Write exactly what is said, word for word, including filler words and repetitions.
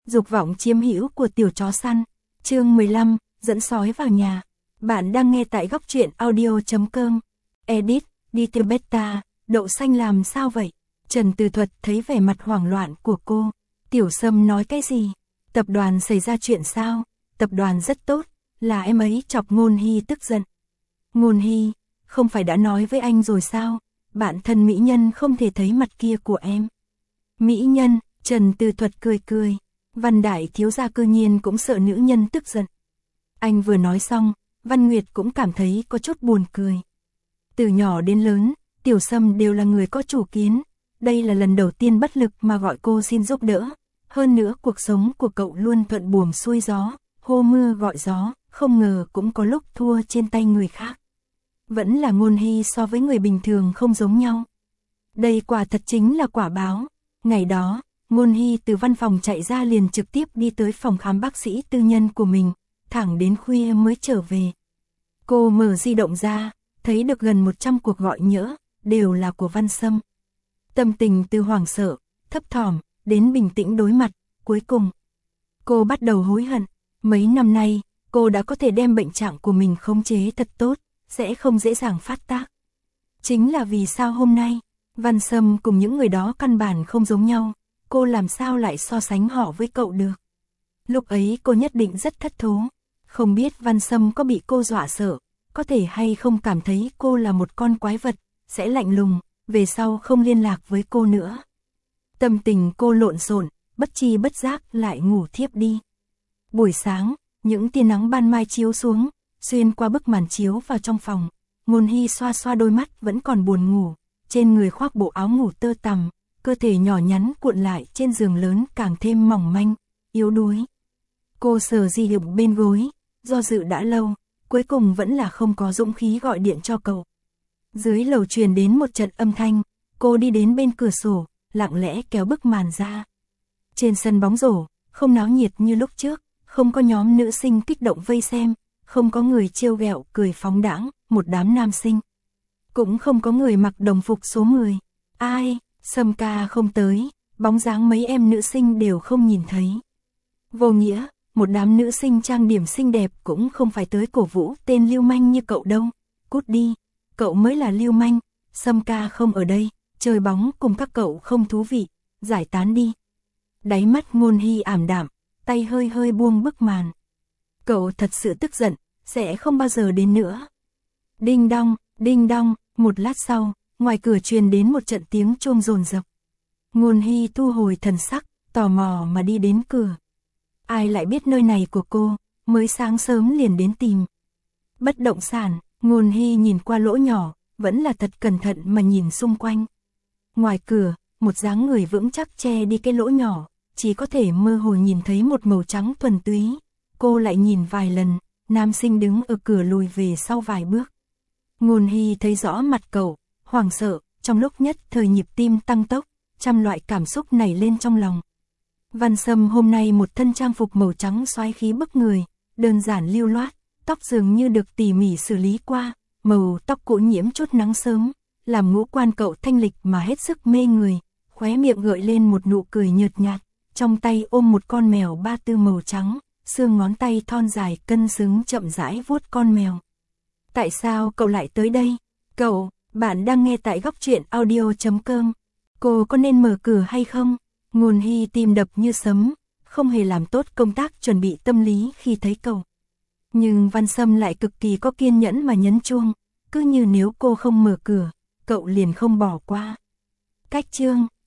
dục vọng chiếm hữu của tiểu chó săn. Chương mười lăm, dẫn sói vào nhà. Bạn đang nghe tại góc truyện audio chấm com. Edit, đi từ beta, đậu xanh làm sao vậy? Trần Từ Thuật thấy vẻ mặt hoảng loạn của cô. Tiểu Sâm nói cái gì? Tập đoàn xảy ra chuyện sao? Tập đoàn rất tốt, là em ấy chọc Ngôn Hy tức giận. Ngôn Hy, không phải đã nói với anh rồi sao? Bạn thân mỹ nhân không thể thấy mặt kia của em. Mỹ nhân, Trần Từ Thuật cười cười. Văn đại thiếu gia cư nhiên cũng sợ nữ nhân tức giận. Anh vừa nói xong, Văn Nguyệt cũng cảm thấy có chút buồn cười. Từ nhỏ đến lớn, Tiểu Sâm đều là người có chủ kiến. Đây là lần đầu tiên bất lực mà gọi cô xin giúp đỡ. Hơn nữa cuộc sống của cậu luôn thuận buồm xuôi gió, hô mưa gọi gió, không ngờ cũng có lúc thua trên tay người khác. Vẫn là Ngôn Hy so với người bình thường không giống nhau. Đây quả thật chính là quả báo. Ngày đó, Ngôn Hy từ văn phòng chạy ra liền trực tiếp đi tới phòng khám bác sĩ tư nhân của mình, thẳng đến khuya mới trở về. Cô mở di động ra, thấy được gần một trăm cuộc gọi nhỡ, đều là của Văn Sâm. Tâm tình từ hoảng sợ, thấp thỏm, đến bình tĩnh đối mặt, cuối cùng. Cô bắt đầu hối hận, mấy năm nay, cô đã có thể đem bệnh trạng của mình khống chế thật tốt, sẽ không dễ dàng phát tác. Chính là vì sao hôm nay, Văn Sâm cùng những người đó căn bản không giống nhau, cô làm sao lại so sánh họ với cậu được. Lúc ấy cô nhất định rất thất thố, không biết Văn Sâm có bị cô dọa sợ, có thể hay không cảm thấy cô là một con quái vật, sẽ lạnh lùng, về sau không liên lạc với cô nữa. Tâm tình cô lộn xộn, bất chi bất giác lại ngủ thiếp đi. Buổi sáng, những tia nắng ban mai chiếu xuống, xuyên qua bức màn chiếu vào trong phòng. Ngôn Hy xoa xoa đôi mắt vẫn còn buồn ngủ, trên người khoác bộ áo ngủ tơ tằm, cơ thể nhỏ nhắn cuộn lại trên giường lớn càng thêm mỏng manh, yếu đuối. Cô sờ di động bên gối, do dự đã lâu, cuối cùng vẫn là không có dũng khí gọi điện cho cậu. Dưới lầu truyền đến một trận âm thanh, cô đi đến bên cửa sổ, lặng lẽ kéo bức màn ra. Trên sân bóng rổ, không náo nhiệt như lúc trước, không có nhóm nữ sinh kích động vây xem, không có người trêu ghẹo cười phóng đãng, một đám nam sinh. Cũng không có người mặc đồng phục số mười. Ai, Sâm ca không tới, bóng dáng mấy em nữ sinh đều không nhìn thấy. Vô nghĩa, một đám nữ sinh trang điểm xinh đẹp cũng không phải tới cổ vũ tên lưu manh như cậu đâu. Cút đi, cậu mới là lưu manh, Sâm ca không ở đây, chơi bóng cùng các cậu không thú vị, giải tán đi. Đáy mắt Ngôn Hy ảm đạm, tay hơi hơi buông bức màn. Cậu thật sự tức giận, sẽ không bao giờ đến nữa. Đinh đong, đinh đong, một lát sau, ngoài cửa truyền đến một trận tiếng chuông dồn dập. Ngôn Hy thu hồi thần sắc, tò mò mà đi đến cửa. Ai lại biết nơi này của cô, mới sáng sớm liền đến tìm. Bất động sản, Ngôn Hy nhìn qua lỗ nhỏ, vẫn là thật cẩn thận mà nhìn xung quanh. Ngoài cửa, một dáng người vững chắc che đi cái lỗ nhỏ, chỉ có thể mơ hồ nhìn thấy một màu trắng thuần túy. Cô lại nhìn vài lần, nam sinh đứng ở cửa lùi về sau vài bước. Ngôn Hy thấy rõ mặt cậu, hoảng sợ, trong lúc nhất thời nhịp tim tăng tốc, trăm loại cảm xúc nảy lên trong lòng. Văn Sâm hôm nay một thân trang phục màu trắng xoái khí bức người, đơn giản lưu loát, tóc dường như được tỉ mỉ xử lý qua, màu tóc cũ nhiễm chút nắng sớm, làm ngũ quan cậu thanh lịch mà hết sức mê người, khóe miệng gợi lên một nụ cười nhợt nhạt, trong tay ôm một con mèo ba tư màu trắng, xương ngón tay thon dài cân xứng chậm rãi vuốt con mèo. Tại sao cậu lại tới đây? Cậu, bạn đang nghe tại góc truyện audio chấm com. Cô có nên mở cửa hay không? Ngôn Hy tim đập như sấm, không hề làm tốt công tác chuẩn bị tâm lý khi thấy cậu. Nhưng Văn Sâm lại cực kỳ có kiên nhẫn mà nhấn chuông, cứ như nếu cô không mở cửa, cậu liền không bỏ qua. Cách chương